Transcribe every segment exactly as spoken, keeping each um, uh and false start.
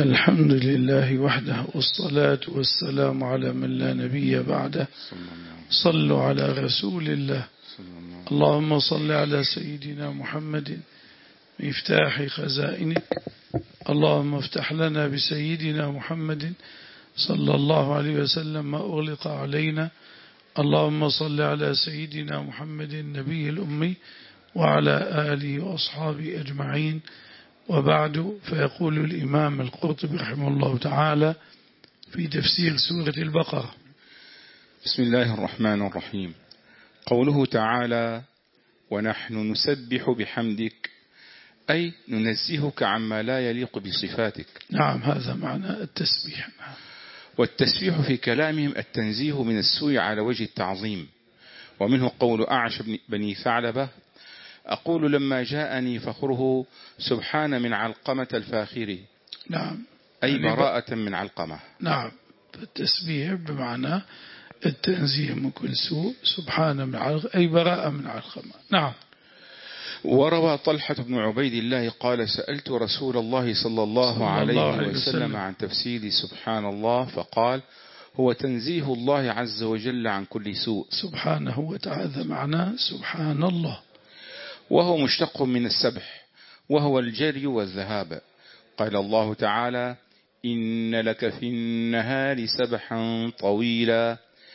الحمد لله وحده، والصلاة والسلام على من لا نبي بعده. صلوا على رسول الله. اللهم صل على سيدنا محمد مفتاح خزائنك. اللهم افتح لنا بسيدنا محمد صلى الله عليه وسلم ما أغلق علينا. اللهم صل على سيدنا محمد النبي الأمي وعلى آله وأصحابه أجمعين. وبعد، فيقول الإمام القرطبي رحمه الله تعالى في تفسير سورة البقرة: بسم الله الرحمن الرحيم. قوله تعالى: ونحن نسبح بحمدك، أي ننزهك عما لا يليق بصفاتك. نعم، هذا معنى التسبيح. نعم. والتسبيح في كلامهم التنزيه من السوء على وجه التعظيم، ومنه قول أعش بني ثعلبة: أقول لما جاءني فخره سبحان من علقمة الفاخر. نعم، أي يعني براءة من علقمة. نعم، فالتسبيح بمعنى التنزيه من كل سوء، سبحان من علقمة أي براءة من علقمة. نعم. وروى طلحة بن عبيد الله قال: سألت رسول الله صلى الله, صلى عليه, الله عليه وسلم, وسلم عن تفسير سبحان الله، فقال: هو تنزيه الله عز وجل عن كل سوء. سبحانه وتعالى معناه سبحان الله، وهو مشتق من السبح، وهو الجري والذهاب. قال الله تعالى: إن لك في النهار سبحا طويلا.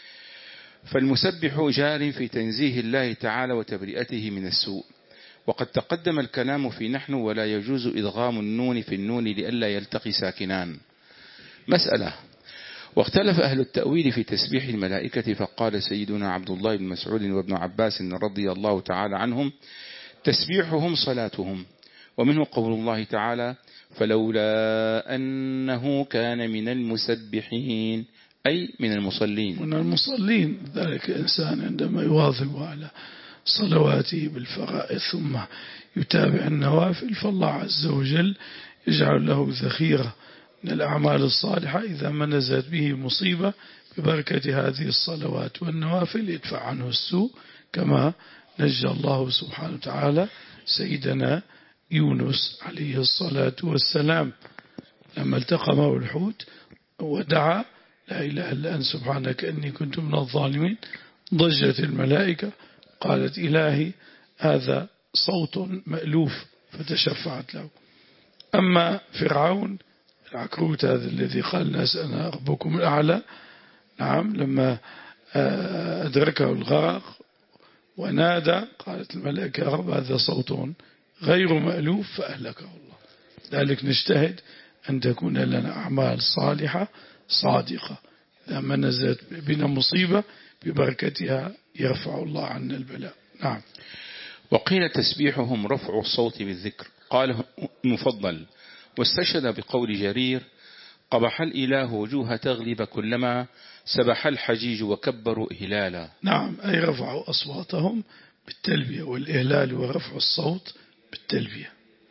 فالمسبح جار في تنزيه الله تعالى وتبرئته من السوء. وقد تقدم الكلام في نحن ولا يجوز إدغام النون في النون لئلا يلتقي ساكنان. مسألة: واختلف أهل التأويل في تسبيح الملائكة، فقال سيدنا عبد الله بن مسعود وابن عباس رضي الله تعالى عنهم: تسبيحهم صلاتهم. ومنه قول الله تعالى: فلولا أنه كان من المسبحين، أي من المصلين. من المصلين، ذلك الإنسان عندما يواظب على صلواته بالفرائض ثم يتابع النوافل، فالله عز وجل يجعل له ذخيرة من الأعمال الصالحة إذا ما نزلت به مصيبة ببركة هذه الصلوات والنوافل يدفع عنه السوء، كما نجى الله سبحانه وتعالى سيدنا يونس عليه الصلاة والسلام لما التقمه الحوت ودعا: لا إله إلا أنت سبحانك إني كنت من الظالمين. ضجت الملائكة، قالت: إلهي هذا صوت مألوف، فتشفعت له. أما فرعون العكروت هذا الذي قال الناس أنا ربكم الأعلى، نعم، لما أدركه الغرق ونادى قالت الملائكة: يا رب هذا صوت غير مألوف، فأهلكه الله. ذلك نجتهد أن تكون لنا أعمال صالحة صادقة، إذا ما نزلت بنا مصيبة ببركتها يرفع الله عنا البلاء. نعم. وقيل تسبيحهم رفع الصوت بالذكر، قاله المفضل، واستشهد بقول جرير: قبح الإله وجوه تغلب كلما سبح الحجيج وكبروا إهلالا. نعم، أي رفعوا أصواتهم بالتلبية، والإهلال ورفع الصوت بالتلبية.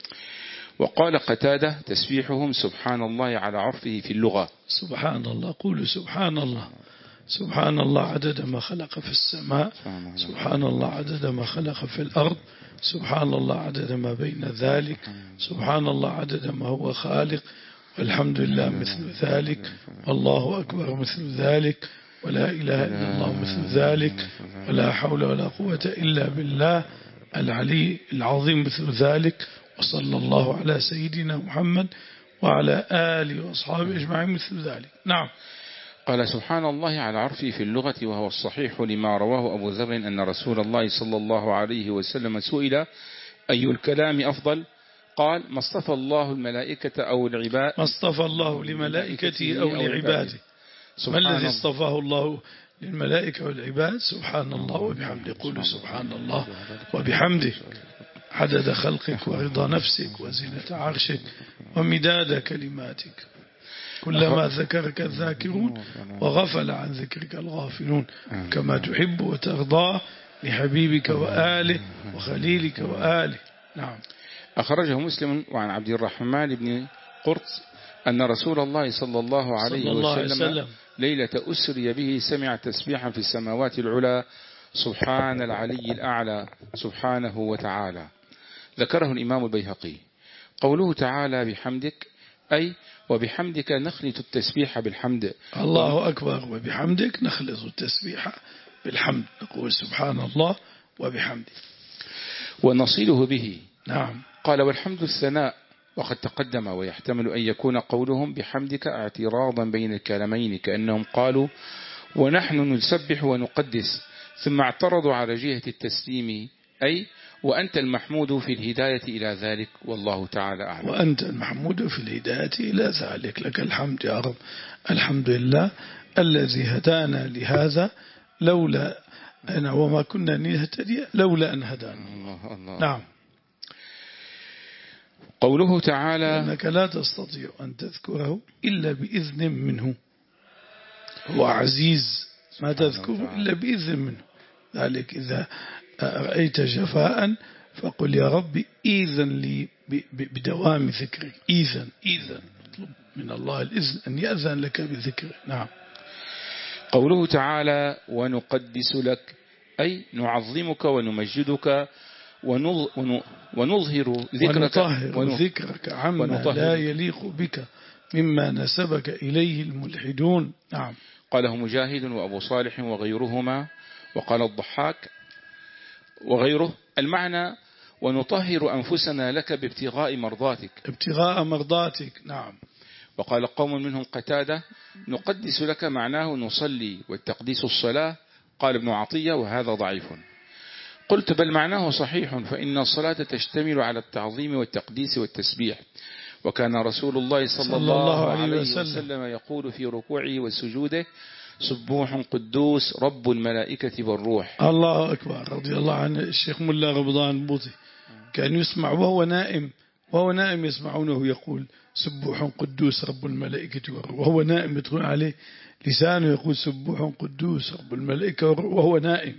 وقال قتادة: تسبيحهم سبحان الله على عرفه في اللغة. سبحان الله، قولوا سبحان الله. سبحان الله عدد ما خلق في السماء، سبحان الله عدد ما خلق في الأرض، سبحان الله عدد ما بين ذلك، سبحان الله عدد ما هو خالق، والحمد لله مثل ذلك، والله أكبر مثل ذلك، ولا إله إلا الله مثل ذلك، ولا حول ولا قوة إلا بالله العلي العظيم مثل ذلك، وصلى الله على سيدنا محمد وعلى آله وأصحابه أجمعين مثل ذلك. نعم. قال: سبحان الله على عرفه في اللغة، وهو الصحيح لما رواه أبو ذر أن رسول الله صلى الله عليه وسلم سئل: أي الكلام أفضل؟ قال: ما اصطفى الله الملائكة أو العباد، ما اصطفى الله لملائكته أو لعباده. ما الذي اصطفاه الله للملائكة والعباد؟ سبحان الله وبحمده. قولوا سبحان الله وبحمده عدد خلقك ورضا نفسك وزنة عرشك ومداد كلماتك، كلما ذكرك الذاكرون وغفل عن ذكرك الغافلون، كما تحب وترضى لحبيبك وآله وخليلك وآله. نعم. أخرجه مسلم وعن عبد الرحمن بن قرط أن رسول الله صلى الله عليه وسلم ليلة أسري به سمع تسبيحا في السماوات العلى: سبحان العلي الأعلى سبحانه وتعالى. ذكره الإمام البيهقي. قوله تعالى: بحمدك، أي وبحمدك نخلط التسبيح بالحمد. الله أكبر. وبحمدك نخلط التسبيح بالحمد، نقول سبحان الله وبحمده ونصيله به. نعم. قال والحمد الثناء، وقد تقدم، ويحتمل أن يكون قولهم بحمدك اعتراضا بين الكلامين، كأنهم قالوا ونحن نسبح ونقدس، ثم اعترضوا على جهة التسليم، أي وأنت المحمود في الهداية إلى ذلك، والله تعالى أعلم. وأنت المحمود في الهداية إلى ذلك، لك الحمد يا رب. الحمد لله الذي هدانا لهذا، لولا أنا وما كنا نهتدي لولا أن هدانا الله الله. نعم. قوله تعالى أنك لا تستطيع أن تذكره إلا بإذن منه، هو عزيز ما تذكره إلا بإذن منه. ذلك إذا رأيت جفاء فقل يا رب إذن لي بدوام ذكري. إذن إذن اطلب من الله الإذن أن يأذن لك بذكره. نعم. قوله تعالى ونقدس لك، أي نعظمك ونمجدك ونظهر ذكرك ونطهر ذكرك عما لا يليق بك مما نسبك إليه الملحدون. نعم. قاله مجاهد وأبو صالح وغيرهما، وقال الضحاك وغيره المعنى ونطهر أنفسنا لك بابتغاء مرضاتك. ابتغاء مرضاتك. نعم. وقال قوم منهم قتادة نقدس لك معناه نصلي، والتقديس الصلاة. قال ابن عطية وهذا ضعيف. قلت بل معناه صحيح، فإن الصلاة تشتمل على التعظيم والتقديس والتسبيح، وكان رسول الله صلى, صلى الله عليه وسلم, وسلم يقول في ركوعه وسجوده سبوح قدوس رب الملائكة والروح. الله أكبر. رضي الله عن الشيخ ملا رمضان بوطي كان يسمع وهو نائم، وهو نائم يسمعونه يقول سبوح قدوس رب الملائكة والروح، وهو نائم يدخل عليه لسانه يقول سبوح قدوس رب الملائكة والروح وهو نائم.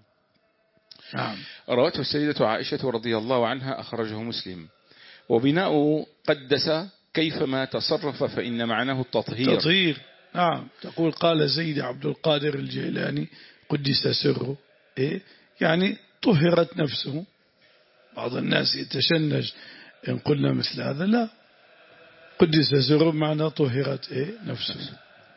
نعم. روته السيدة عائشة رضي الله عنها، أخرجه مسلم. وبناء قدس كيفما تصرف فإن معناه التطهير. تطهير. نعم. تقول قال سيدي عبد القادر الجيلاني قدس سره، إيه؟ يعني طهرت نفسه. بعض الناس يتشنج إن قلنا مثل هذا، لا، قدس سره معنى طهرت إيه؟ نفسه.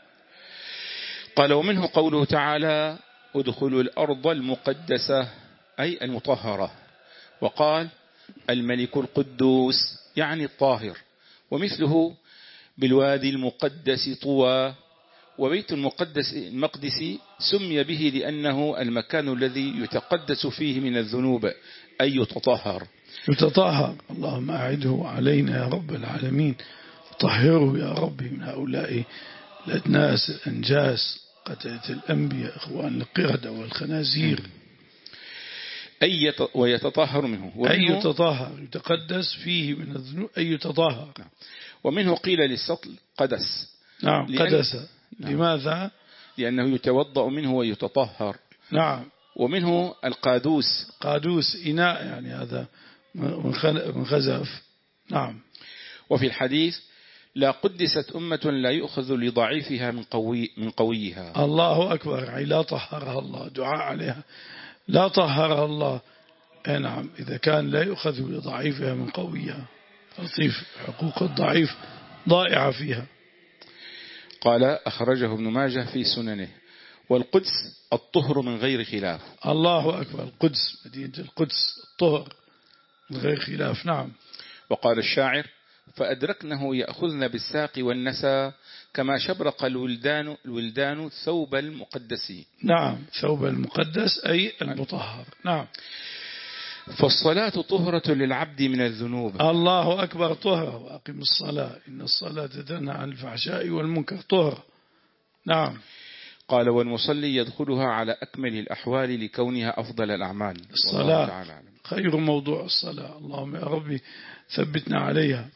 قال ومنه قوله تعالى ادخلوا الأرض المقدسة، أي المطهرة. وقال الملك القدوس يعني الطاهر. ومثله بالوادي المقدس طوى. وبيت المقدس المقدس سمي به لأنه المكان الذي يتقدس فيه من الذنوب، أي يتطهر. يتطهر. اللهم أعده علينا يا رب العالمين، طهره يا رب من هؤلاء الأدناس الأنجاس قتلة الأنبياء إخوان القردة والخنازير. أي ويتطهر منه. أي يتطهر يتقدس فيه من الذنوب، أي يتطهر. ومنه قيل للسطل قدس. نعم. قدس. لماذا؟ لأنه يتوضأ منه ويتطهر. نعم. ومنه القادوس. قادوس إناء، يعني هذا من خزف. نعم. وفي الحديث لا قدست أمة لا يؤخذ لضعيفها من قوي من قويها. الله أكبر. يعني لا طهرها الله، دعاء عليها لا طهرها الله. نعم. إذا كان لا يؤخذ لضعيفها من قويها، لطيف. حقوق الضعيف ضائعة فيها. قال أخرجه ابن ماجه في سننه. والقدس الطهر من غير خلاف. الله أكبر. القدس مدينة القدس الطهر من غير خلاف. نعم. وقال الشاعر فأدركنه يأخذن بالساق والنسى كما شبرق الولدان الولدان ثوب المقدس. نعم. ثوب المقدس أي المطهر. نعم. فالصلاة طهرة للعبد من الذنوب. الله أكبر. طهرة. وأقم الصلاة إن الصلاة تنهى عن الفحشاء والمنكر. طهرة. نعم. قال والمصلي يدخلها على أكمل الأحوال لكونها أفضل الأعمال. الصلاة خير موضوع الصلاة. اللهم يا ربي ثبتنا عليها.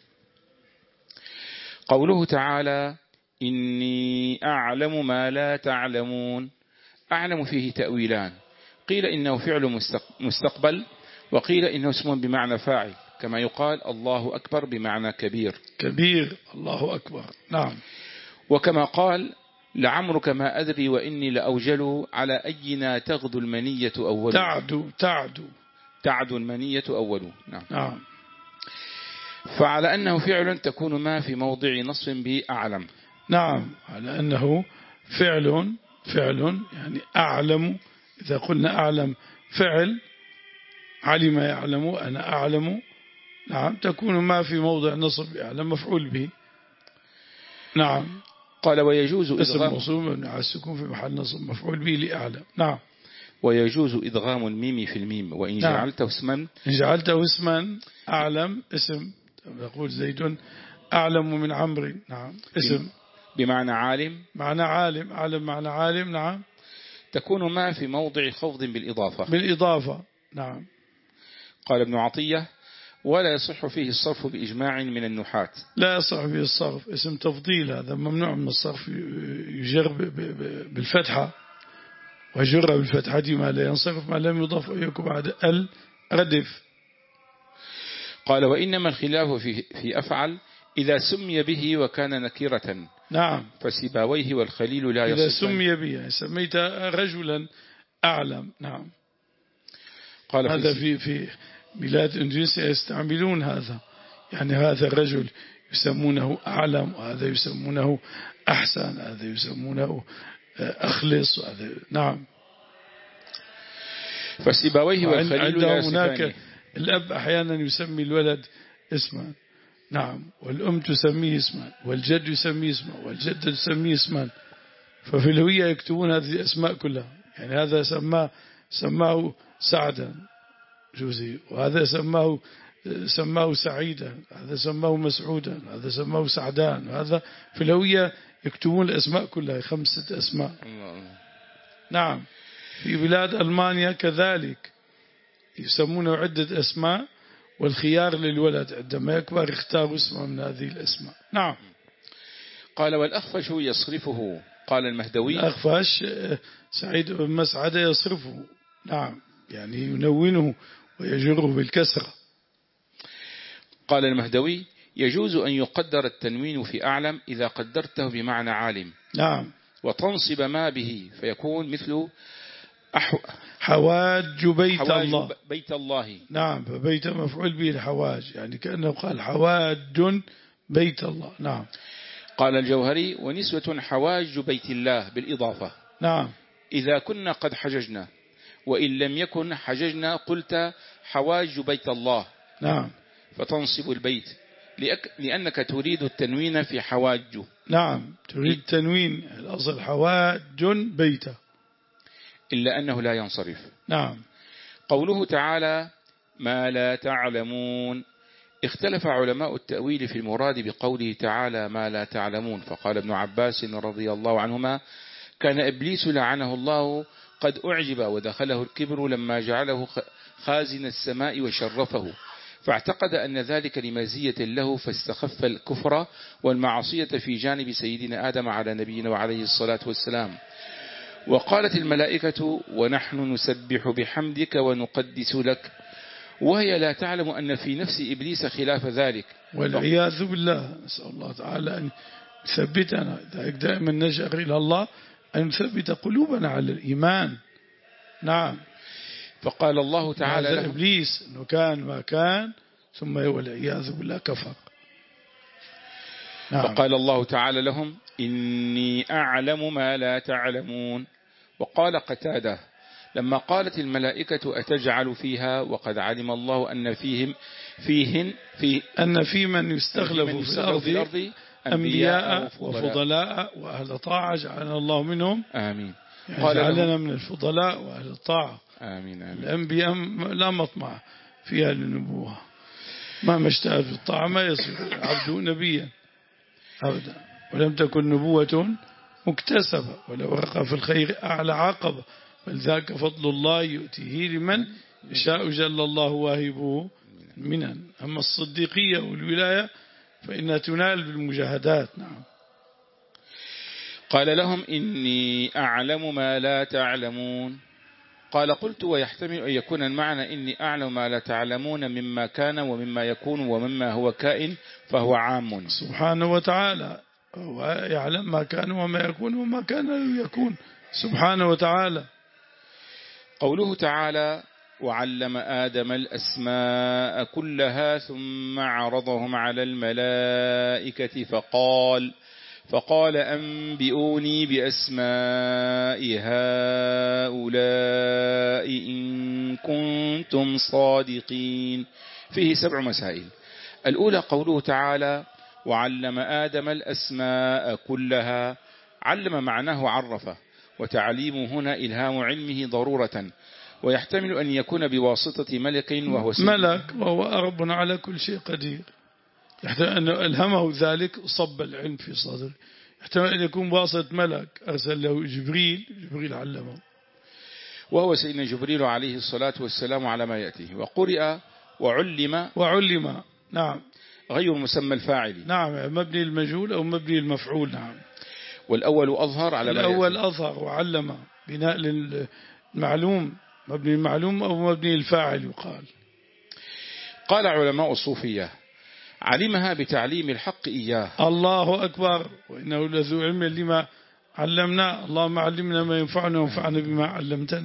قوله تعالى إني أعلم ما لا تعلمون. أعلم فيه تأويلان، قيل إنه فعل مستقبل، وقيل إنه اسم بمعنى فاعل، كما يقال الله أكبر بمعنى كبير. كبير. الله أكبر. نعم. وكما قال لعمرك ما أدري وإني لأوجل على أينا تغدو المنية أول. تعدو تعدو تعدو المنية أول. نعم. نعم. فعلى أنه فعل تكون ما في موضع نصب بأعلم. نعم، على أنه فعل فعل يعني أعلم. إذا قلنا أعلم فعل، علم يعلم، أنا أعلم. نعم، تكون ما في موضع نصب أعلم مفعول به. نعم. قال ويجوز اسم إدغام موصول مبني على السكون في محل نصب مفعول به لأعلم. نعم. ويجوز إدغام الميم في الميم وإن نعم. جعلته اسما إن جعلته اسما أعلم اسم، يقول زيد أعلم من عمرو. نعم، اسم بمعنى عالم، معنى عالم، أعلم معنى عالم. نعم. تكون ما في موضع خفض بالإضافة بالإضافة. نعم. قال ابن عطية ولا يصح فيه الصرف بإجماع من النحاة. لا يصح فيه الصرف، اسم تفضيل هذا ممنوع من الصرف، يجر بالفتحة، وجر بالفتحة ما لا ينصرف ما لم يضاف ويكون بعد ال ردف. قال وإنما الخلاف في, في أفعل إذا سمي به وكان نكرة. نعم. فسيباويه والخليل لا يصفان. إذا سمي به سميت رجلا أعلم. نعم. قال هذا في في بلاد إندونيسيا يستعملون هذا، يعني هذا الرجل يسمونه أعلم، وهذا يسمونه أحسن، هذا يسمونه أخلص، وهذا. نعم. فسيباويه والخليل لا يصفان. الأب أحيانا يسمي الولد اسما، نعم، والأم تسميه اسما، والجد يسميه اسما، والجدة تسميه اسما. ففي الهوية يكتبون هذه الأسماء كلها، يعني هذا سماه سماه سعدا جوزي، وهذا سماه سماه سعيدا، هذا سماه مسعودا، هذا سماه سعدان. هذا في الهوية يكتبون الأسماء كلها، خمسة أسماء. نعم. في بلاد ألمانيا كذلك يسمونه عدة أسماء، والخيار للولد عندما يكبر يختار اسمه من هذه الأسماء. نعم. قال والأخفش يصرفه. قال المهدوي الأخفش سعيد بن مسعد يصرفه. نعم، يعني ينونه ويجره بالكسرة. قال المهدوي يجوز أن يقدر التنوين في أعلم إذا قدرته بمعنى عالم. نعم. وتنصب ما به فيكون مثل أحو... حواج بيت حواج الله. بيت الله. نعم، فبيت مفعول به الحواج، يعني كأنه قال حواج بيت الله. نعم. قال الجوهري ونسوة حواج بيت الله بالإضافة. نعم. إذا كنا قد حججنا وإن لم يكن حججنا قلت حواج بيت الله. نعم. فتنصب البيت لأك... لأنك تريد التنوين في حواج. نعم، تريد التنوين، الأصل حواج بيته، إلا أنه لا ينصرف. نعم. قوله تعالى ما لا تعلمون، اختلف علماء التأويل في المراد بقوله تعالى ما لا تعلمون. فقال ابن عباس رضي الله عنهما كان إبليس لعنه الله قد أعجب ودخله الكبر لما جعله خازن السماء وشرفه، فاعتقد أن ذلك لمزية له فاستخف الكفر والمعصية في جانب سيدنا آدم على نبينا وعليه الصلاة والسلام. وقالت الملائكة ونحن نسبح بحمدك ونقدس لك، وهي لا تعلم أن في نفس إبليس خلاف ذلك والعياذ بالله. نسأل الله تعالى أن يثبتنا دائما، نشأر إلى الله أن يثبت قلوبنا على الإيمان. نعم. فقال الله تعالى هذا إبليس أنه كان ما كان ثم والعياذ بالله كفر. نعم. فقال الله تعالى لهم إني أعلم ما لا تعلمون. وقال قتادة لما قالت الملائكة أتجعل فيها وقد علم الله أن فيهم فيهن في أن في من يستخلف في, في الأرض, الأرض أنبياء وفضلاء وأهل طاعة جعلنا الله منهم. آمين. يعني قال جعلنا من الفضلاء وأهل الطاعة. آمين. آمين. الأنبياء لا مطمع فيها للنبوة، ما اشتهى في الطاعة ما يصير عبد نبيا أبدا، ولم تكن نبوة مكتسبة، ولو رقى في الخير أعلى عقبة، بل ذاك فضل الله يؤتيه لمن يشاء جل الله واهبه منن. أما الصديقية والولاية فإنها تنال بالمجاهدات. نعم. قال لهم إني أعلم ما لا تعلمون. قال قلت ويحتمل أن يكون المعنى إني أعلم ما لا تعلمون مما كان ومما يكون ومما هو كائن، فهو عام سبحانه وتعالى، هو يعلم ما كان وما يكون وما كان يكون سبحانه وتعالى. قوله تعالى وعلم آدم الأسماء كلها ثم عرضهم على الملائكة فقال فقال أنبئوني بأسماء هؤلاء إن كنتم صادقين. فيه سبع مسائل. الأولى قوله تعالى وعلم آدم الأسماء كلها. علم معناه عرفه، وتعليم هنا إلهام علمه ضرورة، ويحتمل أن يكون بواسطة ملك وهو ملك وهو رب على كل شيء قدير. يحتمل أن ألهمه ذلك صب العلم في صدره. يحتمل أن يكون بواسطة ملك أرسل له جبريل، جبريل علمه، وهو سيدنا جبريل عليه الصلاة والسلام على ما يأتيه. وقرئ وعلم وعلم نعم غير مسمى الفاعل، نعم مبني المجهول أو مبني المفعول. نعم والأول أظهر على ما يأتيه. الأول أظهر وعلم بناء للمعلوم، مبني المعلوم أو مبني الفاعل يقال. قال علماء الصوفية علمها بتعليم الحق إياه. الله أكبر، وإنه لذو علم لما علمنا. اللهم علمنا ما ينفعنا وانفعنا بما علمتنا.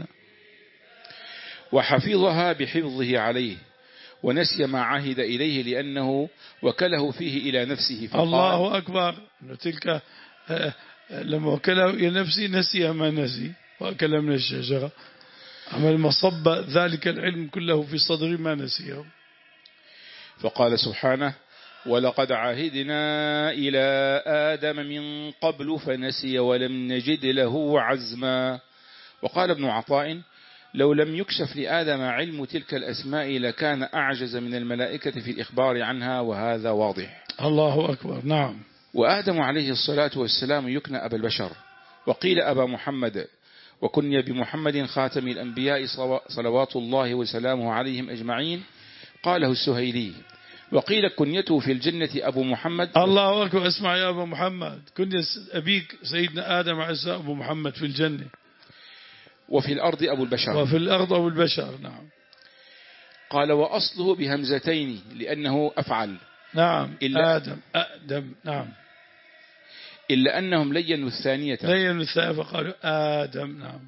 وحفظها بحفظه عليه، ونسي ما عهد إليه لأنه وكله فيه إلى نفسه فقال الله أكبر. تلك لما وكله إلى نفسه نسي ما نسي وأكل من الشجرة. عمل ما صب ذلك العلم كله في صدر ما نسيه. فقال سبحانه ولقد عهدنا إلى آدم من قبل فنسي ولم نجد له عزما. وقال ابن عطاء لو لم يكشف لآدم علم تلك الأسماء لكان أعجز من الملائكة في الإخبار عنها، وهذا واضح. الله أكبر. نعم. وآدم عليه الصلاة والسلام يكنى أبا البشر، وقيل أبا محمد، وكني بمحمد خاتم الأنبياء صلوات الله وسلامه عليهم أجمعين. قاله السهيلي. وقيل كنيته في الجنة أبو محمد. الله أكبر. اسمع يا أبو محمد، كنية أبيك سيدنا آدم عليه السلام أبو محمد في الجنة. وفي الأرض أبو البشر. وفي الأرض أبو البشر. نعم. قال وأصله بهمزتين لأنه أفعل. نعم. إلا آدم آدم. نعم. إلا أنهم لينوا الثانية. لينوا الثانية فقالوا آدم. نعم.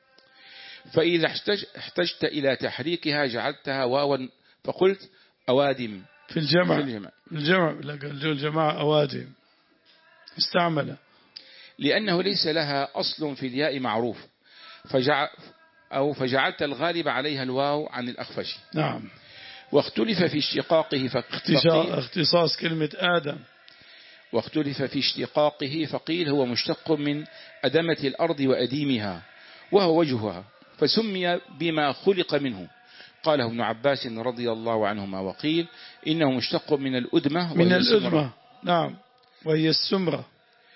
فإذا احتج احتجت إلى تحريكها جعلتها واوا فقلت أوادم في الجمع. في الجمع, الجمع. لقال الجماعة أوادم استعمل، لأنه ليس لها أصل في الياء معروف، فجع أو فجعلت الغالب عليها الواو عن الأخفش. نعم. واختلف في اشتقاقه فقيل اختصاص كلمة آدم. واختلف في اشتقاقه فقيل هو مشتق من أدمة الأرض وأديمها، وهو وجهها، فسمي بما خلق منه. قاله ابن عباس رضي الله عنهما. وقيل إنه مشتق من الأدمة. من الأدمة. نعم. وهي السمرة.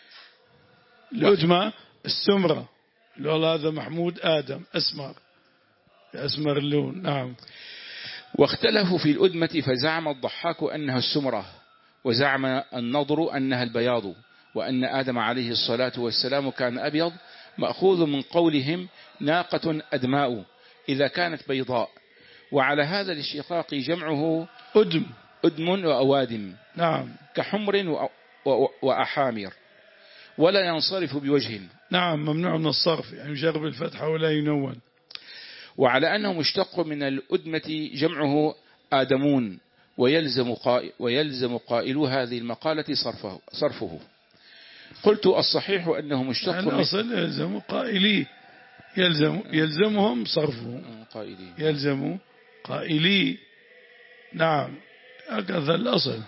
الأدمة السمرة. والله هذا محمود آدم أسمر، أسمر اللون. نعم. واختلفوا في الأدمة فزعم الضحاك أنها السمرة، وزعم النضر أنها البياض، وأن آدم عليه الصلاة والسلام كان أبيض، مأخوذ من قولهم ناقة أدماء إذا كانت بيضاء. وعلى هذا الاشتقاق جمعه أدم أدم وأوادم. نعم. كحمر وأحامر، ولا ينصرف بوجه. نعم. ممنوع من الصرف، يعني يجرب الفتحة ولا ينون. وعلى أنه مشتق من الأدمة جمعه آدمون، ويلزم قائل ويلزم قائل هذه المقالة صرفه, صرفه. قلت الصحيح أنه مشتق يعني من أصل يلزم قائلي، يلزم يلزمهم صرفه. قائلي. يلزم قائلي. نعم. هكذا الأصل.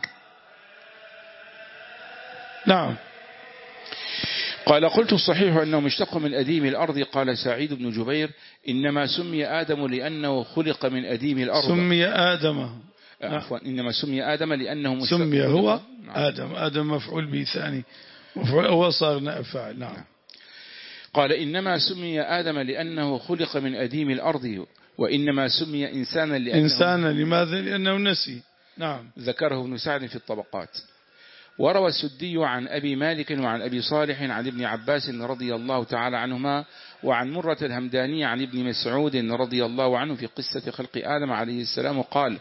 نعم. قال قلت الصحيح أنه مشتق من أديم الأرض. قال سعيد بن جبير إنما سمي آدم لأنه خلق من أديم الأرض. سمي آدم. عفوا إنما سمي آدم لأنه مشتق. سمي هو آدم. آدم مفعول به ثاني، مفعول أول صار فاعل. نعم. قال إنما سمي آدم لأنه خلق من أديم الأرض، وإنما سمي إنسانا لأنه إنسانا لماذا؟ لأنه نسي. نعم. ذكره ابن سعد في الطبقات. وروى السدي عن أبي مالك وعن أبي صالح عن ابن عباس رضي الله تعالى عنهما، وعن مرة الهمداني عن ابن مسعود رضي الله عنه في قصة خلق آدم عليه السلام قال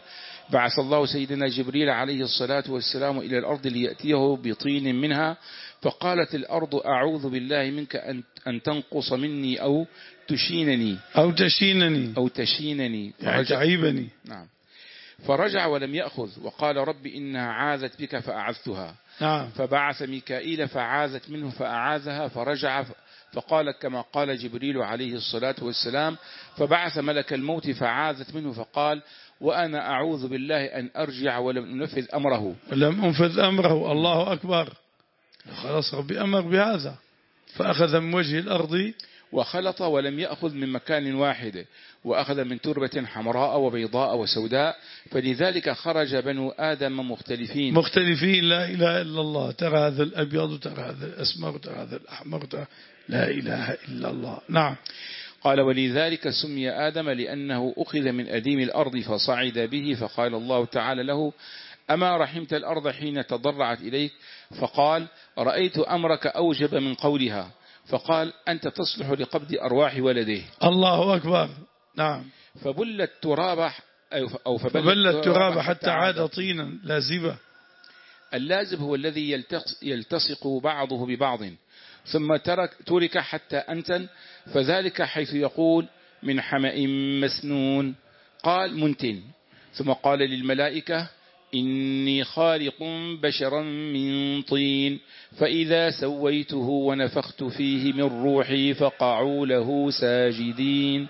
بعث الله سيدنا جبريل عليه الصلاة والسلام إلى الأرض ليأتيه بطين منها، فقالت الأرض أعوذ بالله منك أن تنقص مني أو تشينني أو تشينني أو تشينني يعني تعيبني. نعم. فرجع ولم يأخذ وقال رب إنها عاذت بك فأعذتها. نعم. فبعث ميكائيل فعاذت منه فأعاذها، فرجع فقال كما قال جبريل عليه الصلاة والسلام، فبعث ملك الموت فعاذت منه فقال وأنا أعوذ بالله أن أرجع ولم أنفذ أمره ولم أنفذ أمره. الله أكبر. خلاص ربي أمر بهذا، فأخذ من وجه الأرض وخلط ولم يأخذ من مكان واحد، وأخذ من تربة حمراء وبيضاء وسوداء، فلذلك خرج بنو آدم مختلفين مختلفين لا إله إلا الله. ترى هذا الأبيض وترى هذا الأسمر وترى هذا الأحمر، لا إله إلا الله. نعم. قال ولذلك سمي آدم لأنه أخذ من أديم الأرض فصعد به، فقال الله تعالى له أما رحمت الأرض حين تضرعت إليك؟ فقال رأيت أمرك أوجب من قولها، فقال أنت تصلح لقبض أرواح ولده. الله أكبر. نعم. فبل التراب أو فبل التراب حتى عاد طينا لازبا. اللازب هو الذي يلتصق بعضه ببعض ثم ترك ترك حتى أنتن، فذلك حيث يقول من حمأ مسنون. قال منتن، ثم قال للملائكة إني خالق بشرا من طين فإذا سويته ونفخت فيه من روحي فقعوا له ساجدين.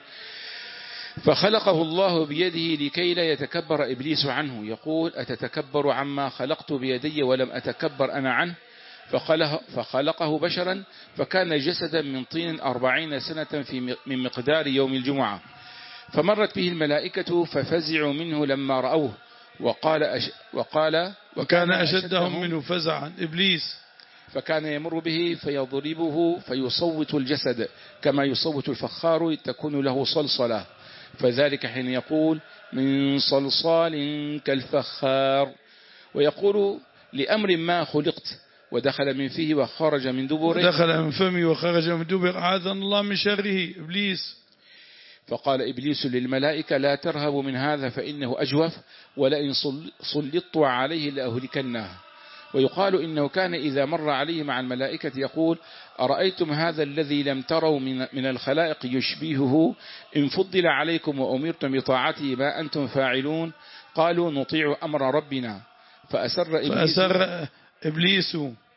فخلقه الله بيده لكي لا يتكبر إبليس عنه، يقول أتتكبر عما خلقت بيدي ولم أتكبر أنا عنه؟ فخلقه بشرا فكان جسدا من طين أربعين سنة في من مقدار يوم الجمعة، فمرت به الملائكة ففزعوا منه لما رأوه، وقال, أش وقال وكان أشدهم منه فزعا إبليس، فكان يمر به فيضربه فيصوت الجسد كما يصوت الفخار تكون له صلصلة، فذلك حين يقول من صلصال كالفخار. ويقول لأمر ما خلقت ودخل من فيه وخرج من دبره، دخل من فمي وخرج من دبر أعاذنا الله من شره إبليس. فقال إبليس للملائكة لا ترهبوا من هذا فإنه أجوف، ولئن سلطت عليه لأهلكنه. ويقال إنه كان إذا مر عليه مع الملائكة يقول أرأيتم هذا الذي لم تروا من, من الخلائق يشبهه إن فضل عليكم وأمرتم بطاعته ما أنتم فاعلون؟ قالوا نطيع أمر ربنا. فأسر إبليس, فأسر إبليس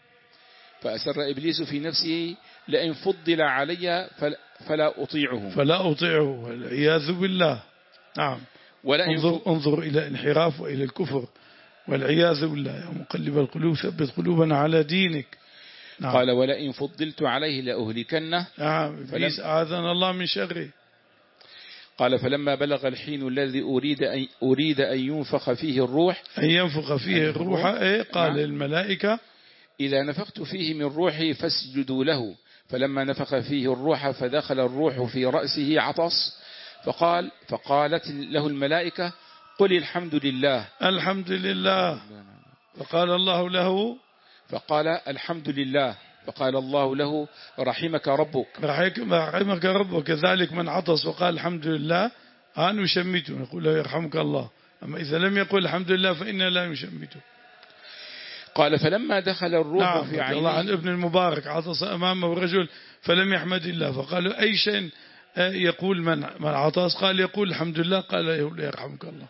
فأسر إبليس في نفسه لئن فضل علي فلا أطيعه فلا أطيعه والعياذ بالله. نعم. انظر, انظر إلى انحراف وإلى الكفر والعياذ بالله. يا مقلب القلوب ثبت قلوبنا على دينك. نعم. قال ولئن فضلت عليه لأهلكنه. نعم. إبليس أعاذنا الله من شره. قال فلما بلغ الحين الذي أريد أن, أريد أن ينفخ فيه الروح أن ينفخ فيه الروح إيه؟ قال الملائكة إذا نفخت فيه من روحي فاسجدوا له. فلما نفخ فيه الروح فدخل الروح في رأسه عطس، فقال فقالت له الملائكة قل الحمد لله الحمد لله. فقال الله له فقال الحمد لله فقال الله له رحمك ربك رحمك ربك. كذلك من عطس وقال الحمد لله أن يشمته نقول له يرحمك الله، أما إذا لم يقل الحمد لله فإنه لا يشمته. قال فلما دخل الروح نعم في عينيه. الله عن ابن المبارك عطس أمامه رجل فلم يحمد الله، فقالوا أي شيء يقول من من عطس؟ قال يقول الحمد لله، قال يرحمك الله.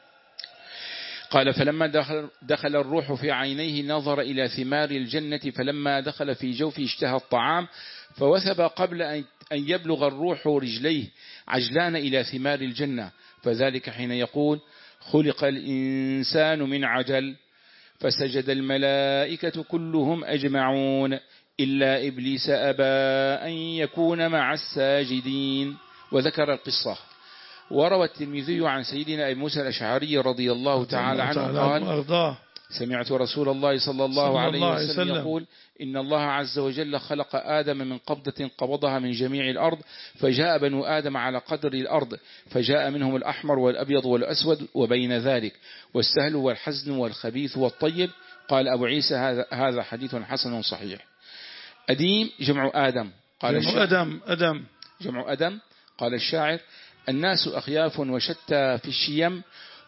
قال فلما دخل, دخل الروح في عينيه نظر إلى ثمار الجنة، فلما دخل في جوفه اشتهى الطعام فوثب قبل أن يبلغ الروح رجليه عجلان إلى ثمار الجنة، فذلك حين يقول خلق الإنسان من عجل. فسجد الملائكة كلهم أجمعون إلا إبليس أبى أن يكون مع الساجدين. وذكر القصة. وروى الترمذي عن سيدنا أبي موسى الأشعري رضي الله تعالى عنه قال سمعت رسول الله صلى الله عليه وسلم يقول إن الله عز وجل خلق آدم من قبضة قبضها من جميع الأرض، فجاء بنو آدم على قدر الأرض، فجاء منهم الأحمر والأبيض والأسود وبين ذلك والسهل والحزن والخبيث والطيب. قال أبو عيسى هذا, هذا حديث حسن صحيح. أديم جمع آدم. قال جمع أدم أدم جمع أدم. قال الشاعر الناس أخياف وشتى في الشيم،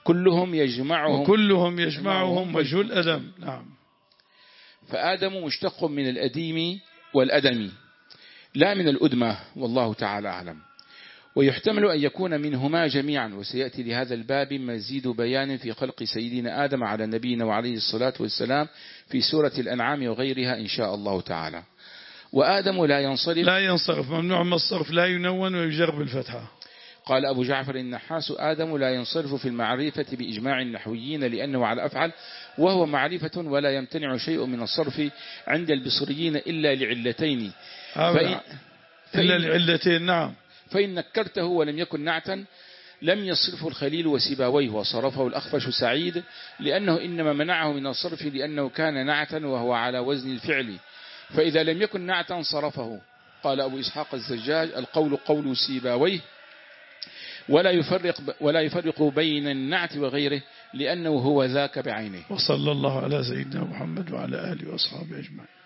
كلهم يجمعهم وكلهم يجمعهم وجه الأدم. نعم. فآدم مشتق من الأديم والأدم لا من الأدمة، والله تعالى أعلم. ويحتمل أن يكون منهما جميعا، وسيأتي لهذا الباب مزيد بيان في خلق سيدنا آدم على نبينا وعليه الصلاة والسلام في سورة الأنعام وغيرها إن شاء الله تعالى. وآدم لا ينصرف لا ينصرف ممنوع من الصرف، لا ينون ويجر بالفتحة. قال أبو جعفر النحاس: آدم لا ينصرف في المعرفة بإجماع النحويين لأنه على أفعل، وهو معرفة ولا يمتنع شيء من الصرف عند البصريين إلا لعلتين فإن إلا لعلتين. نعم. فإن نكرته ولم يكن نعتا لم يصرفه الخليل وسيباويه، وصرفه الأخفش سعيد لأنه إنما منعه من الصرف لأنه كان نعتا وهو على وزن الفعل، فإذا لم يكن نعتا صرفه. قال أبو إسحاق الزجاج: القول قول سيباويه ولا يفرق ولا يفرق بين النعت وغيره لأنه هو ذاك بعينه. وصلى الله على سيدنا محمد وعلى آله وأصحابه أجمعين.